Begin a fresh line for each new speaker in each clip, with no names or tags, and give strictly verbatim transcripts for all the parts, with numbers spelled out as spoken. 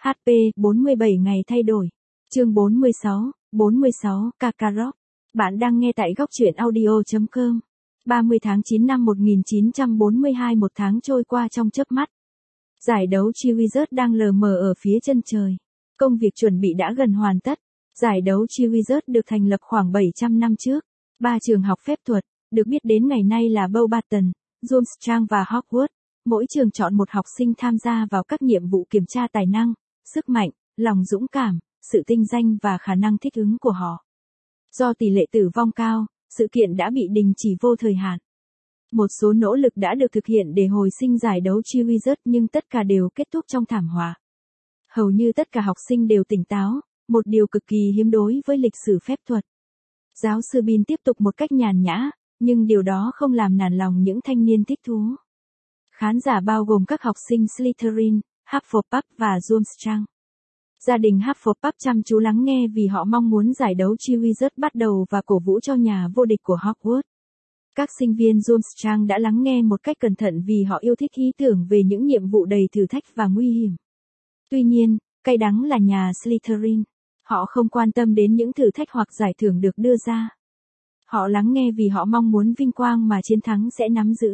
hát pê bốn mươi bảy ngày thay đổi. Chương bốn mươi sáu, bốn mươi sáu, Kakarot. Bạn đang nghe tại góc truyện audio chấm com. ba mươi tháng chín năm một nghìn chín trăm bốn mươi hai, một tháng trôi qua trong chớp mắt. Giải đấu Triwizard đang lờ mờ ở phía chân trời. Công việc chuẩn bị đã gần hoàn tất. Giải đấu Triwizard được thành lập khoảng bảy trăm năm trước. Ba trường học phép thuật, được biết đến ngày nay là Beauxbaton, Durmstrang và Hogwarts. Mỗi trường chọn một học sinh tham gia vào các nhiệm vụ kiểm tra tài năng, sức mạnh, lòng dũng cảm, sự tinh danh và khả năng thích ứng của họ. Do tỷ lệ tử vong cao, sự kiện đã bị đình chỉ vô thời hạn. Một số nỗ lực đã được thực hiện để hồi sinh giải đấu Triwizard nhưng tất cả đều kết thúc trong thảm họa. Hầu như tất cả học sinh đều tỉnh táo, một điều cực kỳ hiếm đối với lịch sử phép thuật. Giáo sư Bean tiếp tục một cách nhàn nhã, nhưng điều đó không làm nản lòng những thanh niên thích thú. Khán giả bao gồm các học sinh Slytherin, Hufflepuff và Durmstrang. Gia đình Hufflepuff chăm chú lắng nghe vì họ mong muốn giải đấu Triwizard bắt đầu và cổ vũ cho nhà vô địch của Hogwarts. Các sinh viên Durmstrang đã lắng nghe một cách cẩn thận vì họ yêu thích ý tưởng về những nhiệm vụ đầy thử thách và nguy hiểm. Tuy nhiên, cay đắng là nhà Slytherin. Họ không quan tâm đến những thử thách hoặc giải thưởng được đưa ra. Họ lắng nghe vì họ mong muốn vinh quang mà chiến thắng sẽ nắm giữ.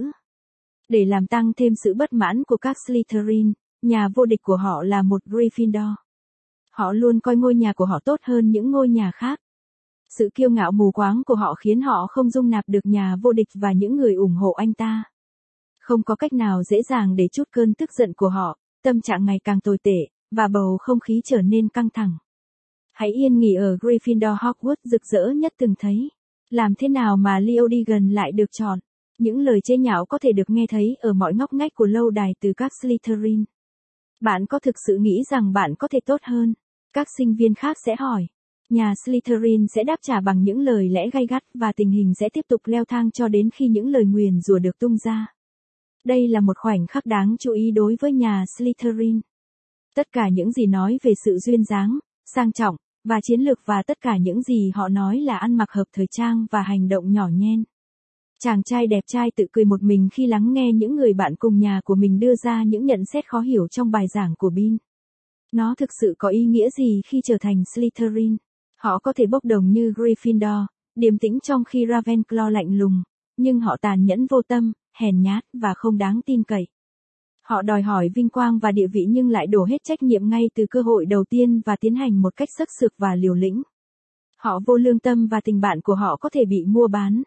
Để làm tăng thêm sự bất mãn của các Slytherin, nhà vô địch của họ là một Gryffindor. Họ luôn coi ngôi nhà của họ tốt hơn những ngôi nhà khác. Sự kiêu ngạo mù quáng của họ khiến họ không dung nạp được nhà vô địch và những người ủng hộ anh ta. Không có cách nào dễ dàng để trút cơn tức giận của họ, tâm trạng ngày càng tồi tệ, và bầu không khí trở nên căng thẳng. Hãy yên nghỉ ở Gryffindor Hogwarts rực rỡ nhất từng thấy. Làm thế nào mà Leo Digan lại được chọn? Những lời chế nhạo có thể được nghe thấy ở mọi ngóc ngách của lâu đài từ các Slytherin. Bạn có thực sự nghĩ rằng bạn có thể tốt hơn? Các sinh viên khác sẽ hỏi. Nhà Slytherin sẽ đáp trả bằng những lời lẽ gay gắt và tình hình sẽ tiếp tục leo thang cho đến khi những lời nguyền rủa được tung ra. Đây là một khoảnh khắc đáng chú ý đối với nhà Slytherin. Tất cả những gì nói về sự duyên dáng, sang trọng, và chiến lược và tất cả những gì họ nói là ăn mặc hợp thời trang và hành động nhỏ nhen. Chàng trai đẹp trai tự cười một mình khi lắng nghe những người bạn cùng nhà của mình đưa ra những nhận xét khó hiểu trong bài giảng của Bean. Nó thực sự có ý nghĩa gì khi trở thành Slytherin? Họ có thể bốc đồng như Gryffindor, điềm tĩnh trong khi Ravenclaw lạnh lùng, nhưng họ tàn nhẫn vô tâm, hèn nhát và không đáng tin cậy. Họ đòi hỏi vinh quang và địa vị nhưng lại đổ hết trách nhiệm ngay từ cơ hội đầu tiên và tiến hành một cách sắc sược và liều lĩnh. Họ vô lương tâm và tình bạn của họ có thể bị mua bán.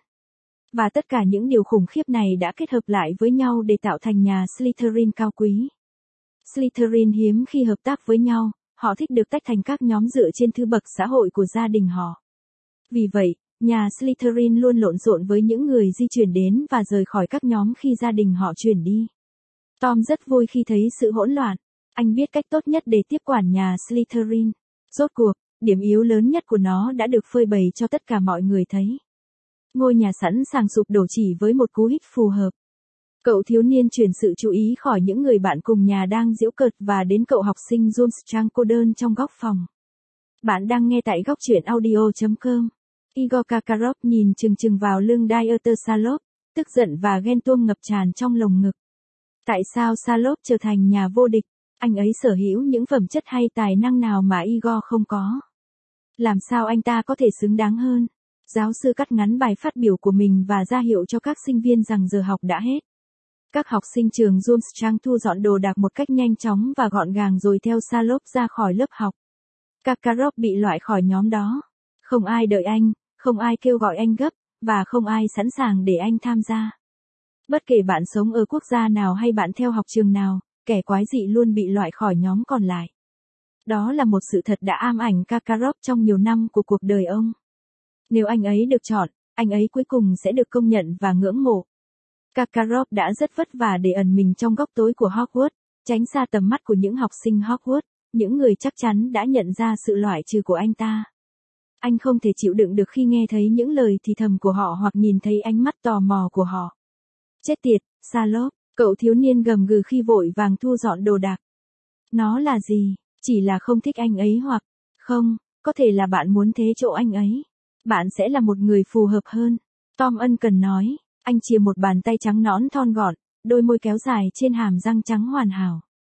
Và tất cả những điều khủng khiếp này đã kết hợp lại với nhau để tạo thành nhà Slytherin cao quý. Slytherin hiếm khi hợp tác với nhau, họ thích được tách thành các nhóm dựa trên thứ bậc xã hội của gia đình họ. Vì vậy, nhà Slytherin luôn lộn xộn với những người di chuyển đến và rời khỏi các nhóm khi gia đình họ chuyển đi. Tom rất vui khi thấy sự hỗn loạn. Anh biết cách tốt nhất để tiếp quản nhà Slytherin. Rốt cuộc, điểm yếu lớn nhất của nó đã được phơi bày cho tất cả mọi người thấy. Ngôi nhà sẵn sàng sụp đổ chỉ với một cú hích phù hợp. Cậu thiếu niên chuyển sự chú ý khỏi những người bạn cùng nhà đang giễu cợt và đến cậu học sinh Durmstrang cô đơn trong góc phòng. Bạn đang nghe tại góc truyện audio chấm com. Igor Kakarot nhìn chừng chừng vào lưng Dieter Salop, tức giận và ghen tuông ngập tràn trong lồng ngực. Tại sao Salop trở thành nhà vô địch? Anh ấy sở hữu những phẩm chất hay tài năng nào mà Igor không có? Làm sao anh ta có thể xứng đáng hơn? Giáo sư cắt ngắn bài phát biểu của mình và ra hiệu cho các sinh viên rằng giờ học đã hết. Các học sinh trường Durmstrang thu dọn đồ đạc một cách nhanh chóng và gọn gàng rồi theo Salop ra khỏi lớp học. Kakarot bị loại khỏi nhóm đó. Không ai đợi anh, không ai kêu gọi anh gấp, và không ai sẵn sàng để anh tham gia. Bất kể bạn sống ở quốc gia nào hay bạn theo học trường nào, kẻ quái dị luôn bị loại khỏi nhóm còn lại. Đó là một sự thật đã ám ảnh Kakarot trong nhiều năm của cuộc đời ông. Nếu anh ấy được chọn, anh ấy cuối cùng sẽ được công nhận và ngưỡng mộ. Kakarot đã rất vất vả để ẩn mình trong góc tối của Hogwarts, tránh xa tầm mắt của những học sinh Hogwarts, những người chắc chắn đã nhận ra sự loại trừ của anh ta. Anh không thể chịu đựng được khi nghe thấy những lời thì thầm của họ hoặc nhìn thấy ánh mắt tò mò của họ. Chết tiệt, Salop, cậu thiếu niên gầm gừ khi vội vàng thu dọn đồ đạc. Nó là gì? Chỉ là không thích anh ấy hoặc, không, có thể là bạn muốn thế chỗ anh ấy. Bạn sẽ là một người phù hợp hơn. Tom ân cần nói, anh chìa một bàn tay trắng nõn thon gọn, đôi môi kéo dài trên hàm răng trắng hoàn hảo.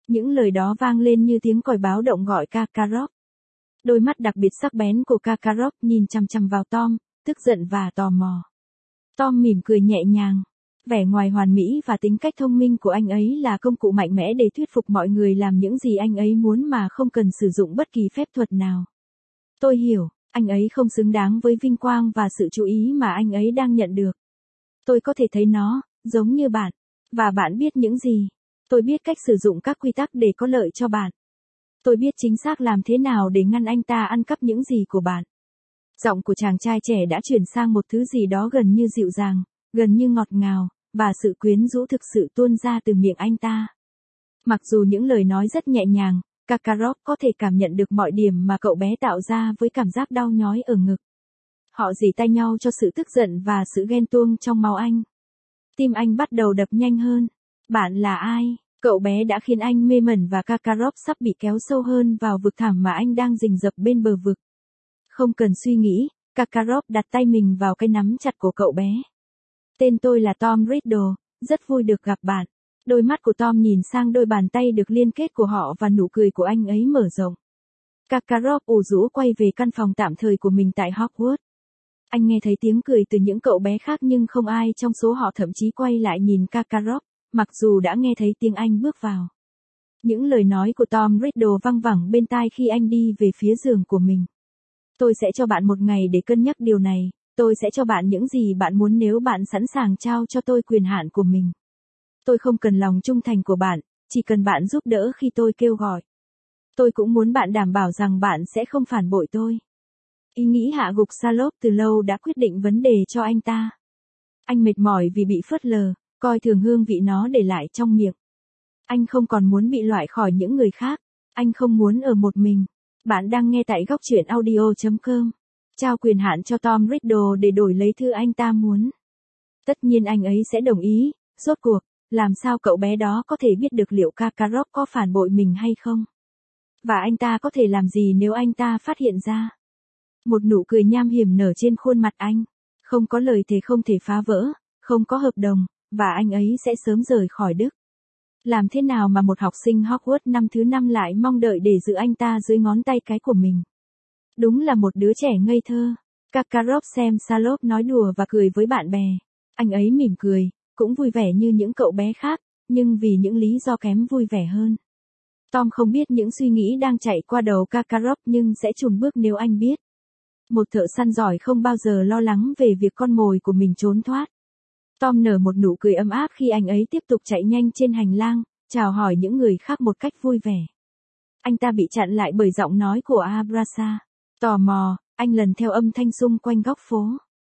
Những lời đó vang lên như tiếng còi báo động gọi Kakarot. Đôi mắt đặc biệt sắc bén của Kakarot nhìn chằm chằm vào Tom, tức giận và tò mò. Tom mỉm cười nhẹ nhàng. Vẻ ngoài hoàn mỹ và tính cách thông minh của anh ấy là công cụ mạnh mẽ để thuyết phục mọi người làm những gì anh ấy muốn mà không cần sử dụng bất kỳ phép thuật nào. Tôi hiểu, anh ấy không xứng đáng với vinh quang và sự chú ý mà anh ấy đang nhận được. Tôi có thể thấy nó, giống như bạn. Và bạn biết những gì? Tôi biết cách sử dụng các quy tắc để có lợi cho bạn. Tôi biết chính xác làm thế nào để ngăn anh ta ăn cắp những gì của bạn. Giọng của chàng trai trẻ đã chuyển sang một thứ gì đó gần như dịu dàng, gần như ngọt ngào, và sự quyến rũ thực sự tuôn ra từ miệng anh ta. Mặc dù những lời nói rất nhẹ nhàng, Kakarot có thể cảm nhận được mọi điểm mà cậu bé tạo ra với cảm giác đau nhói ở ngực. Họ rỉ tay nhau cho sự tức giận và sự ghen tuông trong máu anh. Tim anh bắt đầu đập nhanh hơn. Bạn là ai? Cậu bé đã khiến anh mê mẩn và Kakarot sắp bị kéo sâu hơn vào vực thẳm mà anh đang rình rập bên bờ vực. Không cần suy nghĩ, Kakarot đặt tay mình vào cái nắm chặt của cậu bé. Tên tôi là Tom Riddle, rất vui được gặp bạn. Đôi mắt của Tom nhìn sang đôi bàn tay được liên kết của họ và nụ cười của anh ấy mở rộng. Kakarot ủ rũ quay về căn phòng tạm thời của mình tại Hogwarts. Anh nghe thấy tiếng cười từ những cậu bé khác nhưng không ai trong số họ thậm chí quay lại nhìn Kakarot, mặc dù đã nghe thấy tiếng anh bước vào. Những lời nói của Tom Riddle văng vẳng bên tai khi anh đi về phía giường của mình. Tôi sẽ cho bạn một ngày để cân nhắc điều này, tôi sẽ cho bạn những gì bạn muốn nếu bạn sẵn sàng trao cho tôi quyền hạn của mình. Tôi không cần lòng trung thành của bạn, chỉ cần bạn giúp đỡ khi tôi kêu gọi. Tôi cũng muốn bạn đảm bảo rằng bạn sẽ không phản bội tôi. Ý nghĩ hạ gục Salop từ lâu đã quyết định vấn đề cho anh ta. Anh mệt mỏi vì bị phớt lờ, coi thường hương vị nó để lại trong miệng. Anh không còn muốn bị loại khỏi những người khác. Anh không muốn ở một mình. Bạn đang nghe tại góc truyện audio chấm com. Trao quyền hạn cho Tom Riddle để đổi lấy thứ anh ta muốn. Tất nhiên anh ấy sẽ đồng ý. Rốt cuộc, làm sao cậu bé đó có thể biết được liệu Kakarot có phản bội mình hay không? Và anh ta có thể làm gì nếu anh ta phát hiện ra? Một nụ cười nham hiểm nở trên khuôn mặt anh. Không có lời thề không thể phá vỡ, không có hợp đồng, và anh ấy sẽ sớm rời khỏi Đức. Làm thế nào mà một học sinh Hogwarts năm thứ năm lại mong đợi để giữ anh ta dưới ngón tay cái của mình? Đúng là một đứa trẻ ngây thơ. Kakarot xem Salop nói đùa và cười với bạn bè. Anh ấy mỉm cười, cũng vui vẻ như những cậu bé khác, nhưng vì những lý do kém vui vẻ hơn. Tom không biết những suy nghĩ đang chạy qua đầu Kakarot nhưng sẽ chùn bước nếu anh biết. Một thợ săn giỏi không bao giờ lo lắng về việc con mồi của mình trốn thoát. Tom nở một nụ cười ấm áp khi anh ấy tiếp tục chạy nhanh trên hành lang, chào hỏi những người khác một cách vui vẻ. Anh ta bị chặn lại bởi giọng nói của Abrasa. Tò mò, anh lần theo âm thanh xung quanh góc phố.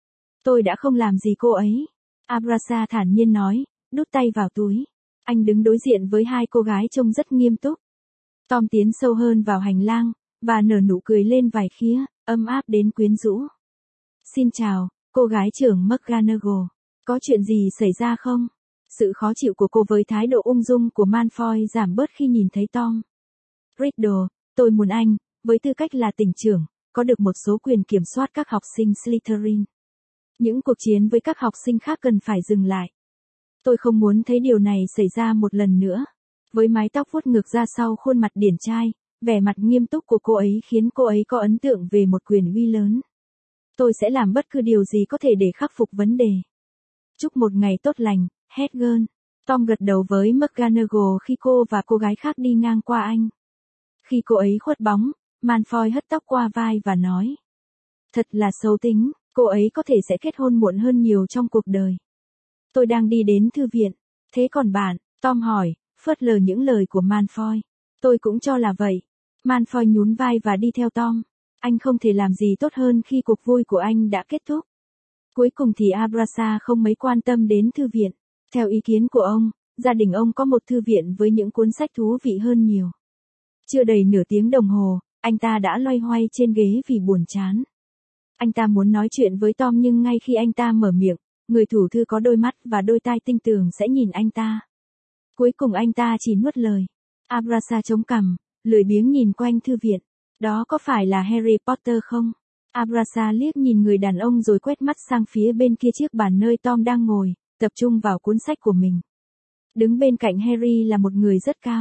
Tôi đã không làm gì cô ấy. Abrasa thản nhiên nói, đút tay vào túi. Anh đứng đối diện với hai cô gái trông rất nghiêm túc. Tom tiến sâu hơn vào hành lang, và nở nụ cười lên vài khía, ấm áp đến quyến rũ. Xin chào, cô gái trưởng McGonagall. Có chuyện gì xảy ra không? Sự khó chịu của cô với thái độ ung dung của Malfoy giảm bớt khi nhìn thấy Tom. Riddle, tôi muốn anh, với tư cách là tỉnh trưởng, có được một số quyền kiểm soát các học sinh Slytherin. Những cuộc chiến với các học sinh khác cần phải dừng lại. Tôi không muốn thấy điều này xảy ra một lần nữa. Với mái tóc vuốt ngược ra sau khuôn mặt điển trai, vẻ mặt nghiêm túc của cô ấy khiến cô ấy có ấn tượng về một quyền uy lớn. Tôi sẽ làm bất cứ điều gì có thể để khắc phục vấn đề. Chúc một ngày tốt lành, Hedgehog. Tom gật đầu với McGonagall khi cô và cô gái khác đi ngang qua anh. Khi cô ấy khuất bóng, Malfoy hất tóc qua vai và nói. Thật là xấu tính, cô ấy có thể sẽ kết hôn muộn hơn nhiều trong cuộc đời. Tôi đang đi đến thư viện. Thế còn bạn? Tom hỏi, phớt lờ những lời của Malfoy. Tôi cũng cho là vậy. Malfoy nhún vai và đi theo Tom. Anh không thể làm gì tốt hơn khi cuộc vui của anh đã kết thúc. Cuối cùng thì Abrasa không mấy quan tâm đến thư viện. Theo ý kiến của ông, gia đình ông có một thư viện với những cuốn sách thú vị hơn nhiều. Chưa đầy nửa tiếng đồng hồ, anh ta đã loay hoay trên ghế vì buồn chán. Anh ta muốn nói chuyện với Tom nhưng ngay khi anh ta mở miệng, người thủ thư có đôi mắt và đôi tai tinh tường sẽ nhìn anh ta. Cuối cùng anh ta chỉ nuốt lời. Abrasa chống cằm, lười biếng nhìn quanh thư viện. Đó có phải là Harry Potter không? Abrasa liếc nhìn người đàn ông rồi quét mắt sang phía bên kia chiếc bàn nơi Tom đang ngồi, tập trung vào cuốn sách của mình. Đứng bên cạnh Harry là một người rất cao.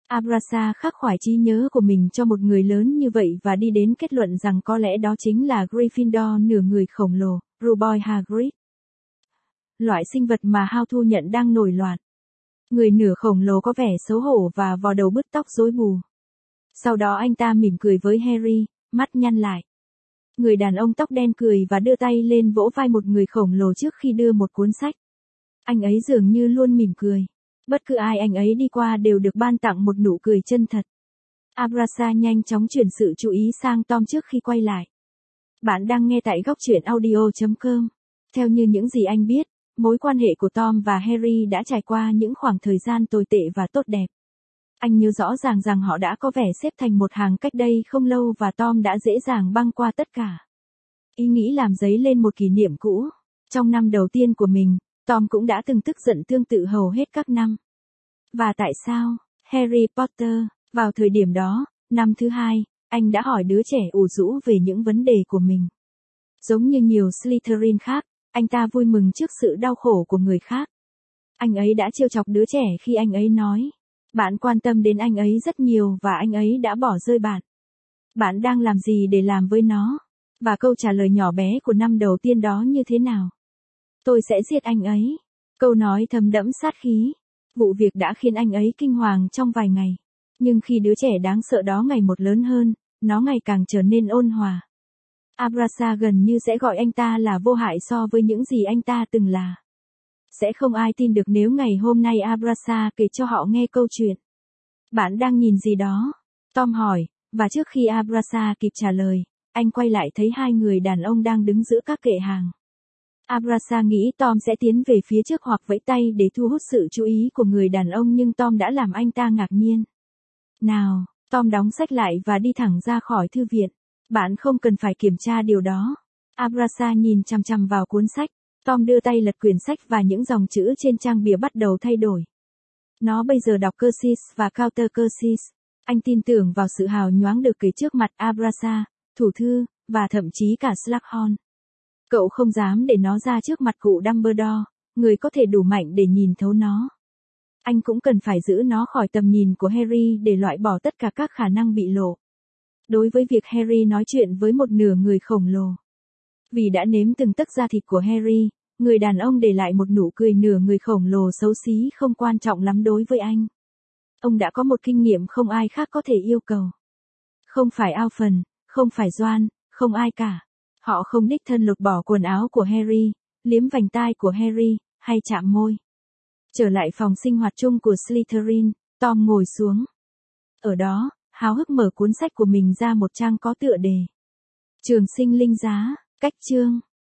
Abrasa khắc khoải trí nhớ của mình cho một người lớn như vậy và đi đến kết luận rằng có lẽ đó chính là Gryffindor nửa người khổng lồ, Ruboi Hagrid. Loại sinh vật mà Hao thu nhận đang nổi loạn. Người nửa khổng lồ có vẻ xấu hổ và vò đầu bứt tóc rối bù. Sau đó anh ta mỉm cười với Harry, mắt nhăn lại. Người đàn ông tóc đen cười và đưa tay lên vỗ vai một người khổng lồ trước khi đưa một cuốn sách. Anh ấy dường như luôn mỉm cười. Bất cứ ai anh ấy đi qua đều được ban tặng một nụ cười chân thật. Abrasa nhanh chóng chuyển sự chú ý sang Tom trước khi quay lại. Bạn đang nghe tại góc truyện audio chấm com. Theo như những gì anh biết, mối quan hệ của Tom và Harry đã trải qua những khoảng thời gian tồi tệ và tốt đẹp. Anh nhớ rõ ràng rằng họ đã có vẻ xếp thành một hàng cách đây không lâu và Tom đã dễ dàng băng qua tất cả. Ý nghĩ làm dấy lên một kỷ niệm cũ. Trong năm đầu tiên của mình, Tom cũng đã từng tức giận tương tự hầu hết các năm. Và tại sao? Harry Potter, vào thời điểm đó, năm thứ hai, anh đã hỏi đứa trẻ ủ rũ về những vấn đề của mình. Giống như nhiều Slytherin khác, anh ta vui mừng trước sự đau khổ của người khác. Anh ấy đã trêu chọc đứa trẻ khi anh ấy nói, bạn quan tâm đến anh ấy rất nhiều và anh ấy đã bỏ rơi bạn. Bạn đang làm gì để làm với nó? Và câu trả lời nhỏ bé của năm đầu tiên đó như thế nào? Tôi sẽ giết anh ấy. Câu nói thấm đẫm sát khí. Vụ việc đã khiến anh ấy kinh hoàng trong vài ngày. Nhưng khi đứa trẻ đáng sợ đó ngày một lớn hơn, nó ngày càng trở nên ôn hòa. Abrasa gần như sẽ gọi anh ta là vô hại so với những gì anh ta từng là. Sẽ không ai tin được nếu ngày hôm nay Abrasa kể cho họ nghe câu chuyện. Bạn đang nhìn gì đó? Tom hỏi, và trước khi Abrasa kịp trả lời, anh quay lại thấy hai người đàn ông đang đứng giữa các kệ hàng. Abrasa nghĩ Tom sẽ tiến về phía trước hoặc vẫy tay để thu hút sự chú ý của người đàn ông nhưng Tom đã làm anh ta ngạc nhiên. Nào, Tom đóng sách lại và đi thẳng ra khỏi thư viện. Bạn không cần phải kiểm tra điều đó. Abrasa nhìn chằm chằm vào cuốn sách. Tom đưa tay lật quyển sách và những dòng chữ trên trang bìa bắt đầu thay đổi. Nó bây giờ đọc cursis và counter cursis. Anh tin tưởng vào sự hào nhoáng được kể trước mặt Abrasa, thủ thư, và thậm chí cả Slughorn. Cậu không dám để nó ra trước mặt cụ Dumbledore, người có thể đủ mạnh để nhìn thấu nó. Anh cũng cần phải giữ nó khỏi tầm nhìn của Harry để loại bỏ tất cả các khả năng bị lộ. Đối với việc Harry nói chuyện với một nửa người khổng lồ. Vì đã nếm từng tấc da thịt của Harry, người đàn ông để lại một nụ cười nửa người khổng lồ xấu xí không quan trọng lắm đối với anh. Ông đã có một kinh nghiệm không ai khác có thể yêu cầu. Không phải Alphon, không phải Ron, không ai cả. Họ không đích thân lột bỏ quần áo của Harry, liếm vành tai của Harry, hay chạm môi. Trở lại phòng sinh hoạt chung của Slytherin, Tom ngồi xuống. Ở đó, háo hức mở cuốn sách của mình ra một trang có tựa đề. Trường sinh linh giá, cách chương.